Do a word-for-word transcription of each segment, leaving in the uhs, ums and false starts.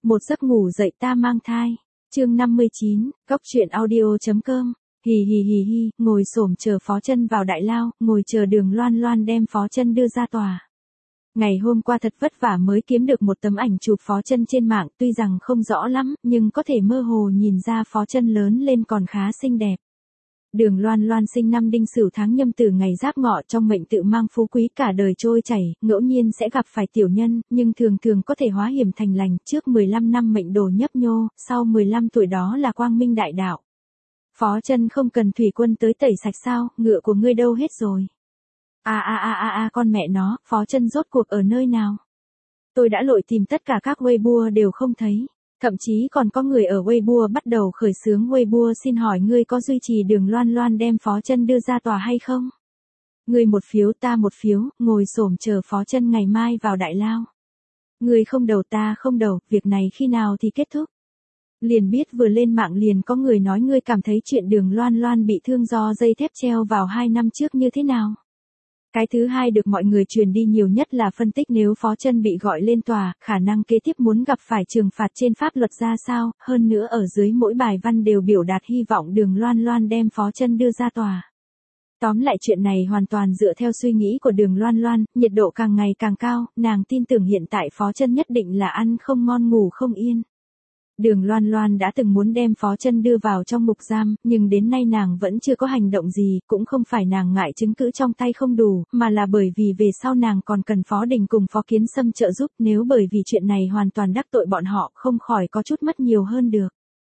Một giấc ngủ dậy ta mang thai. Chương năm mươi chín, Góc truyện audio.com. Hì hì hì hì, ngồi xổm chờ Phó Chân vào đại lao, ngồi chờ Đường Loan Loan đem Phó Chân đưa ra tòa. Ngày hôm qua thật vất vả mới kiếm được một tấm ảnh chụp Phó Chân trên mạng, tuy rằng không rõ lắm, nhưng có thể mơ hồ nhìn ra Phó Chân lớn lên còn khá xinh đẹp. Đường Loan Loan sinh năm Đinh Sửu tháng Nhâm Tử ngày Giáp Ngọ, trong mệnh tự mang phú quý cả đời trôi chảy, ngẫu nhiên sẽ gặp phải tiểu nhân, nhưng thường thường có thể hóa hiểm thành lành, trước mười lăm năm mệnh đồ nhấp nhô, sau mười lăm tuổi đó là quang minh đại đạo. Phó Chân không cần thủy quân tới tẩy sạch sao, ngựa của ngươi đâu hết rồi? A a a a a con mẹ nó, Phó Chân rốt cuộc ở nơi nào? Tôi đã lội tìm tất cả các Weibo đều không thấy. Thậm chí còn có người ở Weibo bắt đầu khởi xướng Weibo xin hỏi ngươi có duy trì Đường Loan Loan đem Phó Chân đưa ra tòa hay không? Ngươi một phiếu ta một phiếu, ngồi xổm chờ Phó Chân ngày mai vào đại lao. Ngươi không đầu ta không đầu, việc này khi nào thì kết thúc? Liền biết vừa lên mạng liền có người nói ngươi cảm thấy chuyện Đường Loan Loan bị thương do dây thép treo vào hai năm trước như thế nào? Cái thứ hai được mọi người truyền đi nhiều nhất là phân tích nếu Phó Chân bị gọi lên tòa, khả năng kế tiếp muốn gặp phải trừng phạt trên pháp luật ra sao, hơn nữa ở dưới mỗi bài văn đều biểu đạt hy vọng Đường Loan Loan đem Phó Chân đưa ra tòa. Tóm lại chuyện này hoàn toàn dựa theo suy nghĩ của Đường Loan Loan, nhiệt độ càng ngày càng cao, nàng tin tưởng hiện tại Phó Chân nhất định là ăn không ngon ngủ không yên. Đường Loan Loan đã từng muốn đem Phó Chân đưa vào trong ngục giam, nhưng đến nay nàng vẫn chưa có hành động gì, cũng không phải nàng ngại chứng cứ trong tay không đủ, mà là bởi vì về sau nàng còn cần Phó Đình cùng Phó Kiến Sâm trợ giúp, nếu bởi vì chuyện này hoàn toàn đắc tội bọn họ, không khỏi có chút mất nhiều hơn được.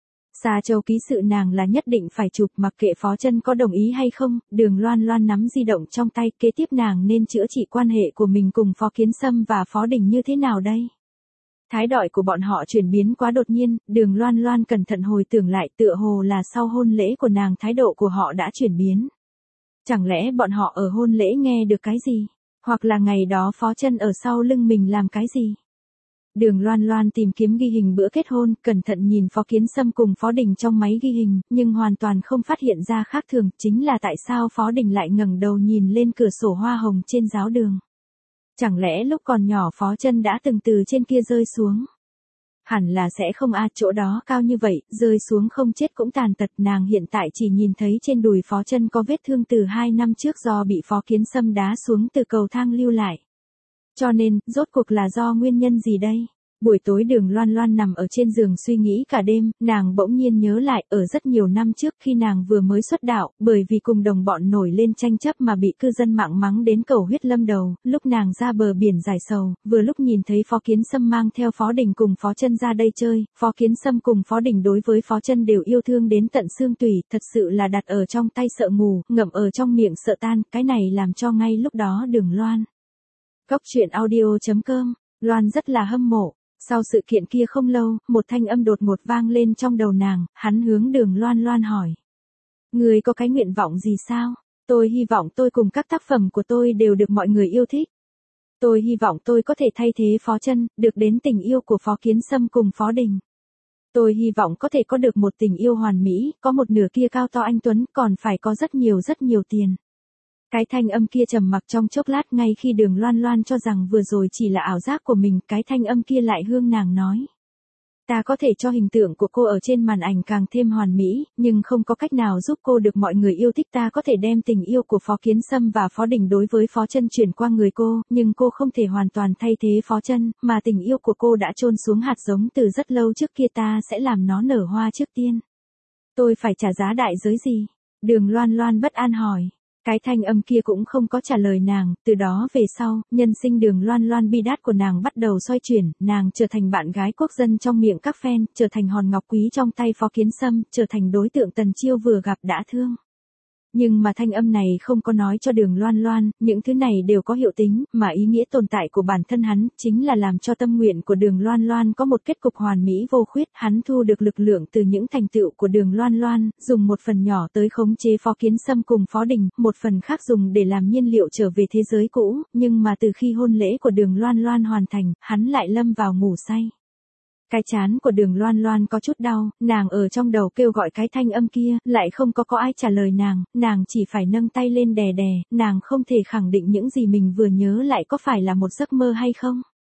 Xa Châu ký sự nàng là nhất định phải chụp, mặc kệ Phó Chân có đồng ý hay không. Đường Loan Loan nắm di động trong tay, kế tiếp nàng nên chữa trị quan hệ của mình cùng Phó Kiến Sâm và Phó Đình như thế nào đây? Thái độ của bọn họ chuyển biến quá đột nhiên, Đường Loan Loan cẩn thận hồi tưởng lại, tựa hồ là sau hôn lễ của nàng thái độ của họ đã chuyển biến. Chẳng lẽ bọn họ ở hôn lễ nghe được cái gì? Hoặc là ngày đó Phó Chân ở sau lưng mình làm cái gì? Đường Loan Loan tìm kiếm ghi hình bữa kết hôn, cẩn thận nhìn Phó Kiến Sâm cùng Phó Đình trong máy ghi hình, nhưng hoàn toàn không phát hiện ra khác thường, chính là tại sao Phó Đình lại ngẩng đầu nhìn lên cửa sổ hoa hồng trên giáo đường. Chẳng lẽ lúc còn nhỏ Phó Chân đã từng từ trên kia rơi xuống? Hẳn là sẽ không a, chỗ đó cao như vậy, rơi xuống không chết cũng tàn tật, nàng hiện tại chỉ nhìn thấy trên đùi Phó Chân có vết thương từ hai năm trước do bị Phó Kiến Sâm đá xuống từ cầu thang lưu lại. Cho nên, rốt cuộc là do nguyên nhân gì đây? Buổi tối Đường Loan Loan nằm ở trên giường suy nghĩ cả đêm, nàng bỗng nhiên nhớ lại, ở rất nhiều năm trước khi nàng vừa mới xuất đạo, bởi vì cùng đồng bọn nổi lên tranh chấp mà bị cư dân mạng mắng đến cầu huyết lâm đầu, lúc nàng ra bờ biển giải sầu, vừa lúc nhìn thấy Phó Kiến Sâm mang theo Phó Đình cùng Phó Chân ra đây chơi, Phó Kiến Sâm cùng Phó Đình đối với Phó Chân đều yêu thương đến tận xương tủy, thật sự là đặt ở trong tay sợ ngủ, ngậm ở trong miệng sợ tan, cái này làm cho ngay lúc đó Đường Loan. Góc truyện audio.com, Loan rất là hâm mộ. Sau sự kiện kia không lâu, một thanh âm đột ngột vang lên trong đầu nàng, hắn hướng Đường Loan Loan hỏi. Người có cái nguyện vọng gì sao? Tôi hy vọng tôi cùng các tác phẩm của tôi đều được mọi người yêu thích. Tôi hy vọng tôi có thể thay thế Phó Chân, được đến tình yêu của Phó Kiến Sâm cùng Phó Đình. Tôi hy vọng có thể có được một tình yêu hoàn mỹ, có một nửa kia cao to anh tuấn, còn phải có rất nhiều rất nhiều tiền. Cái thanh âm kia trầm mặc trong chốc lát, ngay khi Đường Loan Loan cho rằng vừa rồi chỉ là ảo giác của mình, cái thanh âm kia lại hương nàng nói. Ta có thể cho hình tượng của cô ở trên màn ảnh càng thêm hoàn mỹ, nhưng không có cách nào giúp cô được mọi người yêu thích. Ta có thể đem tình yêu của Phó Kiến Sâm và Phó Đình đối với Phó Chân chuyển qua người cô, nhưng cô không thể hoàn toàn thay thế Phó Chân, mà tình yêu của cô đã chôn xuống hạt giống từ rất lâu trước kia, ta sẽ làm nó nở hoa trước tiên. Tôi phải trả giá đại giới gì? Đường Loan Loan bất an hỏi. Cái thanh âm kia cũng không có trả lời nàng, từ đó về sau, nhân sinh Đường Loan Loan bi đát của nàng bắt đầu xoay chuyển, nàng trở thành bạn gái quốc dân trong miệng các fan, trở thành hòn ngọc quý trong tay Phó Kiến Sâm, trở thành đối tượng Tần Chiêu vừa gặp đã thương. Nhưng mà thanh âm này không có nói cho Đường Loan Loan, những thứ này đều có hiệu tính, mà ý nghĩa tồn tại của bản thân hắn, chính là làm cho tâm nguyện của Đường Loan Loan có một kết cục hoàn mỹ vô khuyết, hắn thu được lực lượng từ những thành tựu của Đường Loan Loan, dùng một phần nhỏ tới khống chế Phó Kiến Sâm cùng Phó Đình, một phần khác dùng để làm nhiên liệu trở về thế giới cũ, nhưng mà từ khi hôn lễ của Đường Loan Loan hoàn thành, hắn lại lâm vào ngủ say. Cái trán của Đường Loan Loan có chút đau, nàng ở trong đầu kêu gọi cái thanh âm kia, lại không có có ai trả lời nàng, nàng chỉ phải nâng tay lên đè đè, nàng không thể khẳng định những gì mình vừa nhớ lại có phải là một giấc mơ hay không.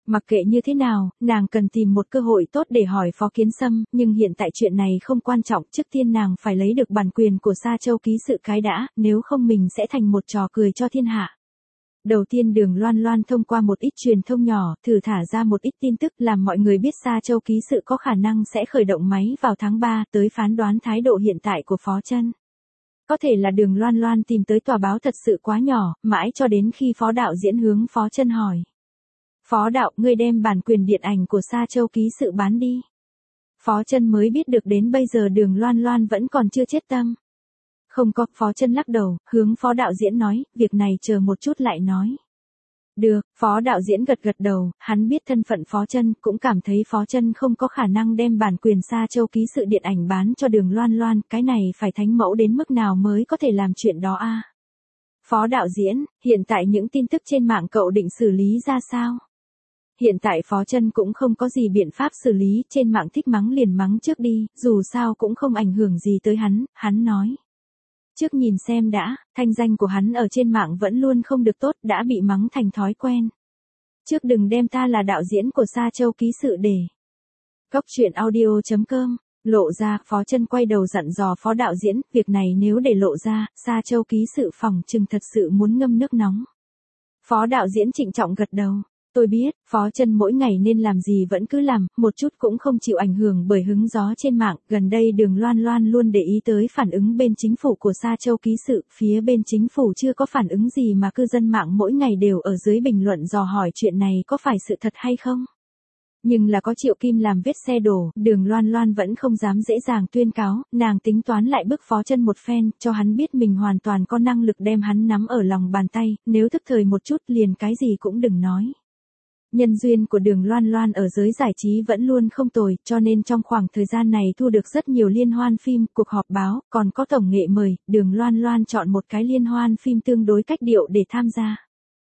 Mặc kệ như thế nào, nàng cần tìm một cơ hội tốt để hỏi Phó Kiến Sâm, nhưng hiện tại chuyện này không quan trọng, trước tiên nàng phải lấy được bản quyền của Sa Châu ký sự cái đã, nếu không mình sẽ thành một trò cười cho thiên hạ. Đầu tiên Đường Loan Loan thông qua một ít truyền thông nhỏ, thử thả ra một ít tin tức làm mọi người biết Sa Châu ký sự có khả năng sẽ khởi động máy vào tháng ba, tới phán đoán thái độ hiện tại của Phó Chân. Có thể là Đường Loan Loan tìm tới tòa báo thật sự quá nhỏ, mãi cho đến khi Phó đạo diễn hướng Phó Chân hỏi. Phó đạo, ngươi đem bản quyền điện ảnh của Sa Châu ký sự bán đi. Phó Chân mới biết được đến bây giờ Đường Loan Loan vẫn còn chưa chết tâm. Không có, Phó Chân lắc đầu, hướng Phó đạo diễn nói, việc này chờ một chút lại nói. Được, Phó đạo diễn gật gật đầu, hắn biết thân phận Phó Chân, cũng cảm thấy Phó Chân không có khả năng đem bản quyền Sa Châu ký sự điện ảnh bán cho Đường Loan Loan, cái này phải thánh mẫu đến mức nào mới có thể làm chuyện đó a? À? Phó đạo diễn, hiện tại những tin tức trên mạng cậu định xử lý ra sao? Hiện tại Phó Chân cũng không có gì biện pháp xử lý, trên mạng thích mắng liền mắng trước đi, dù sao cũng không ảnh hưởng gì tới hắn, hắn nói. Trước nhìn xem đã, thanh danh của hắn ở trên mạng vẫn luôn không được tốt, đã bị mắng thành thói quen. Trước đừng đem ta là đạo diễn của Sa Châu ký sự để. Góc truyện audio chấm com, lộ ra, Phó Chân quay đầu dặn dò Phó đạo diễn, việc này nếu để lộ ra, Sa Châu ký sự phòng chừng thật sự muốn ngâm nước nóng. Phó đạo diễn trịnh trọng gật đầu. Tôi biết, Phó Chân mỗi ngày nên làm gì vẫn cứ làm, một chút cũng không chịu ảnh hưởng bởi hứng gió trên mạng, gần đây Đường Loan Loan luôn để ý tới phản ứng bên chính phủ của Sa Châu ký sự, phía bên chính phủ chưa có phản ứng gì mà cư dân mạng mỗi ngày đều ở dưới bình luận dò hỏi chuyện này có phải sự thật hay không. Nhưng là có Triệu Kim làm vết xe đổ, Đường Loan Loan vẫn không dám dễ dàng tuyên cáo, nàng tính toán lại bức Phó Chân một phen, cho hắn biết mình hoàn toàn có năng lực đem hắn nắm ở lòng bàn tay, nếu thức thời một chút liền cái gì cũng đừng nói. Nhân duyên của Đường Loan Loan ở giới giải trí vẫn luôn không tồi, cho nên trong khoảng thời gian này thu được rất nhiều liên hoan phim, cuộc họp báo, còn có tổng nghệ mời, Đường Loan Loan chọn một cái liên hoan phim tương đối cách điệu để tham gia.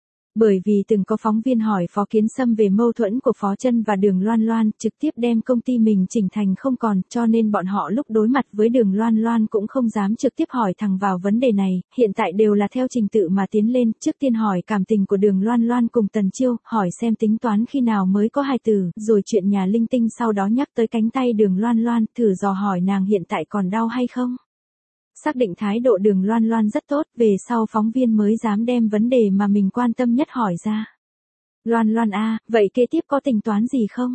Bởi vì từng có phóng viên hỏi Phó Kiến Sâm về mâu thuẫn của Phó Chân và Đường Loan Loan, trực tiếp đem công ty mình chỉnh thành không còn, cho nên bọn họ lúc đối mặt với Đường Loan Loan cũng không dám trực tiếp hỏi thẳng vào vấn đề này, hiện tại đều là theo trình tự mà tiến lên, trước tiên hỏi cảm tình của Đường Loan Loan cùng Tần Chiêu, hỏi xem tính toán khi nào mới có hài tử, rồi chuyện nhà linh tinh, sau đó nhắc tới cánh tay Đường Loan Loan, thử dò hỏi nàng hiện tại còn đau hay không. Xác định thái độ Đường Loan Loan rất tốt, về sau phóng viên mới dám đem vấn đề mà mình quan tâm nhất hỏi ra. Loan Loan a, vậy kế tiếp có tính toán gì không?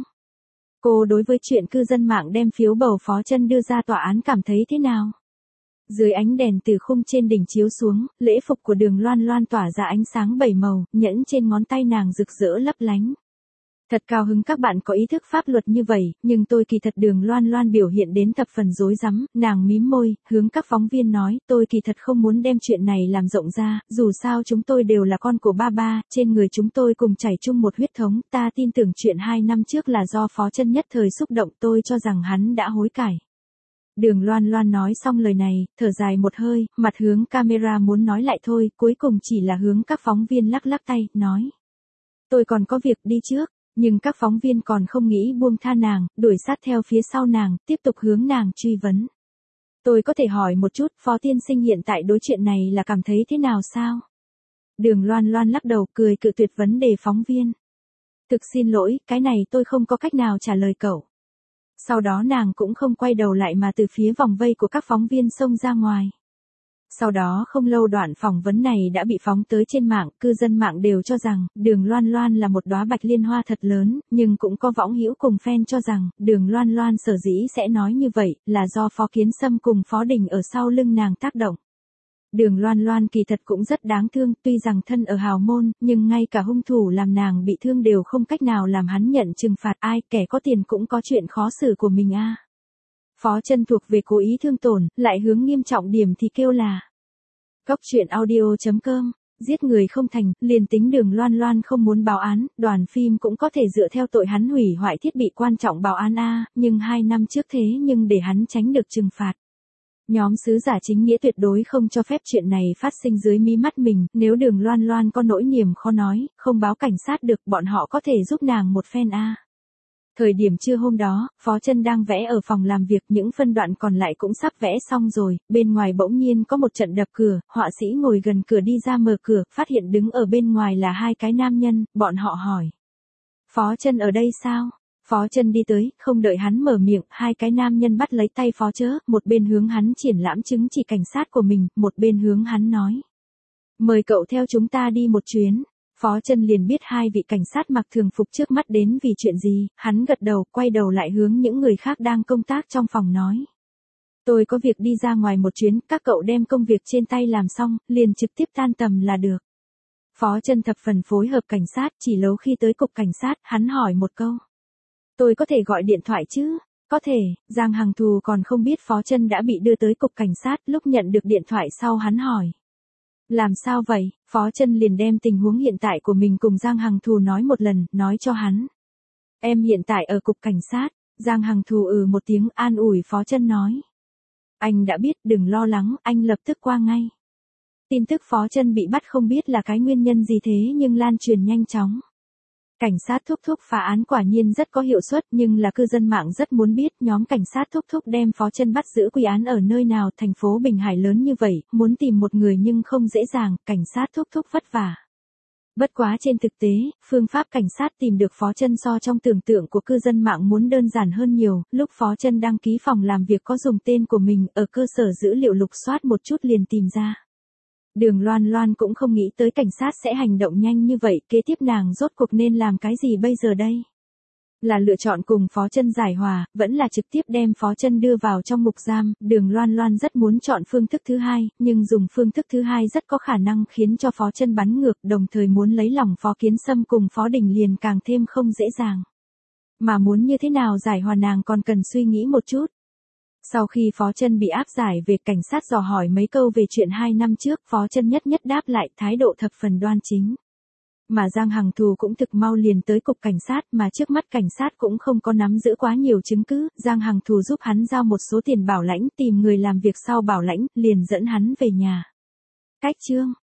Cô đối với chuyện cư dân mạng đem phiếu bầu Phó Chân đưa ra tòa án cảm thấy thế nào? Dưới ánh đèn từ khung trên đỉnh chiếu xuống, lễ phục của Đường Loan Loan tỏa ra ánh sáng bảy màu, nhẫn trên ngón tay nàng rực rỡ lấp lánh. Thật cao hứng các bạn có ý thức pháp luật như vậy, nhưng tôi kỳ thật Đường Loan Loan biểu hiện đến thập phần rối rắm, nàng mím môi, hướng các phóng viên nói, tôi kỳ thật không muốn đem chuyện này làm rộng ra, dù sao chúng tôi đều là con của ba ba, trên người chúng tôi cùng chảy chung một huyết thống, ta tin tưởng chuyện hai năm trước là do Phó Chân nhất thời xúc động, tôi cho rằng hắn đã hối cải. Đường Loan Loan nói xong lời này, thở dài một hơi, mặt hướng camera muốn nói lại thôi, cuối cùng chỉ là hướng các phóng viên lắc lắc tay, nói. Tôi còn có việc đi trước. Nhưng các phóng viên còn không nghĩ buông tha nàng, đuổi sát theo phía sau nàng, tiếp tục hướng nàng truy vấn. Tôi có thể hỏi một chút, Phó tiên sinh hiện tại đối chuyện này là cảm thấy thế nào sao? Đường Loan Loan lắc đầu cười cự tuyệt vấn đề phóng viên. Thực xin lỗi, cái này tôi không có cách nào trả lời cậu. Sau đó nàng cũng không quay đầu lại mà từ phía vòng vây của các phóng viên xông ra ngoài. Sau đó không lâu đoạn phỏng vấn này đã bị phóng tới trên mạng, cư dân mạng đều cho rằng, Đường Loan Loan là một đóa bạch liên hoa thật lớn, nhưng cũng có võng hữu cùng fan cho rằng, Đường Loan Loan sở dĩ sẽ nói như vậy, là do Phó Kiến Sâm cùng Phó Đình ở sau lưng nàng tác động. Đường Loan Loan kỳ thật cũng rất đáng thương, tuy rằng thân ở hào môn, nhưng ngay cả hung thủ làm nàng bị thương đều không cách nào làm hắn nhận trừng phạt, ai, kẻ có tiền cũng có chuyện khó xử của mình a. Phó Chân thuộc về cố ý thương tổn, lại hướng nghiêm trọng điểm thì kêu là Góc truyện audio chấm com, giết người không thành, liền tính Đường Loan Loan không muốn báo án, đoàn phim cũng có thể dựa theo tội hắn hủy hoại thiết bị quan trọng báo án a, nhưng hai năm trước thế nhưng để hắn tránh được trừng phạt. Nhóm sứ giả chính nghĩa tuyệt đối không cho phép chuyện này phát sinh dưới mí mắt mình, nếu Đường Loan Loan có nỗi niềm khó nói, không báo cảnh sát được, bọn họ có thể giúp nàng một phen a. Thời điểm trưa hôm đó, Phó Chân đang vẽ ở phòng làm việc, những phân đoạn còn lại cũng sắp vẽ xong rồi, bên ngoài bỗng nhiên có một trận đập cửa, họa sĩ ngồi gần cửa đi ra mở cửa, phát hiện đứng ở bên ngoài là hai cái nam nhân, bọn họ hỏi. Phó Chân ở đây sao? Phó Chân đi tới, không đợi hắn mở miệng, hai cái nam nhân bắt lấy tay Phó Chớ, một bên hướng hắn triển lãm chứng chỉ cảnh sát của mình, một bên hướng hắn nói. Mời cậu theo chúng ta đi một chuyến. Phó Chân liền biết hai vị cảnh sát mặc thường phục trước mắt đến vì chuyện gì, hắn gật đầu, quay đầu lại hướng những người khác đang công tác trong phòng nói. Tôi có việc đi ra ngoài một chuyến, các cậu đem công việc trên tay làm xong, liền trực tiếp tan tầm là được. Phó Chân thập phần phối hợp cảnh sát, chỉ lấu khi tới cục cảnh sát, hắn hỏi một câu. Tôi có thể gọi điện thoại chứ? Có thể, Giang Hằng Thù còn không biết Phó Chân đã bị đưa tới cục cảnh sát, lúc nhận được điện thoại sau hắn hỏi. Làm sao vậy? Phó Chân liền đem tình huống hiện tại của mình cùng Giang Hằng Thù nói một lần, nói cho hắn. Em hiện tại ở cục cảnh sát, Giang Hằng Thù ừ một tiếng an ủi Phó Chân nói. Anh đã biết, đừng lo lắng, anh lập tức qua ngay. Tin tức Phó Chân bị bắt không biết là cái nguyên nhân gì thế nhưng lan truyền nhanh chóng. Cảnh sát thúc thúc phá án quả nhiên rất có hiệu suất nhưng là cư dân mạng rất muốn biết nhóm cảnh sát thúc thúc đem Phó Chân bắt giữ quy án ở nơi nào. Thành phố Bình Hải lớn như vậy, muốn tìm một người nhưng không dễ dàng, cảnh sát thúc thúc vất vả. Bất quá trên thực tế, phương pháp cảnh sát tìm được Phó Chân so trong tưởng tượng của cư dân mạng muốn đơn giản hơn nhiều. Lúc Phó Chân đăng ký phòng làm việc có dùng tên của mình, ở cơ sở dữ liệu lục soát một chút liền tìm ra. Đường Loan Loan cũng không nghĩ tới cảnh sát sẽ hành động nhanh như vậy, kế tiếp nàng rốt cuộc nên làm cái gì bây giờ đây? Là lựa chọn cùng Phó Chân giải hòa, vẫn là trực tiếp đem Phó Chân đưa vào trong ngục giam. Đường Loan Loan rất muốn chọn phương thức thứ hai, nhưng dùng phương thức thứ hai rất có khả năng khiến cho Phó Chân bắn ngược, đồng thời muốn lấy lòng Phó Kiến Sâm cùng Phó Đình liền càng thêm không dễ dàng. Mà muốn như thế nào giải hòa nàng còn cần suy nghĩ một chút. Sau khi Phó Chân bị áp giải về, cảnh sát dò hỏi mấy câu về chuyện hai năm trước, Phó Chân nhất nhất đáp lại, thái độ thập phần đoan chính. Mà Giang Hằng Thù cũng thực mau liền tới cục cảnh sát, mà trước mắt cảnh sát cũng không có nắm giữ quá nhiều chứng cứ, Giang Hằng Thù giúp hắn giao một số tiền bảo lãnh, tìm người làm việc sau bảo lãnh, liền dẫn hắn về nhà. Cách chương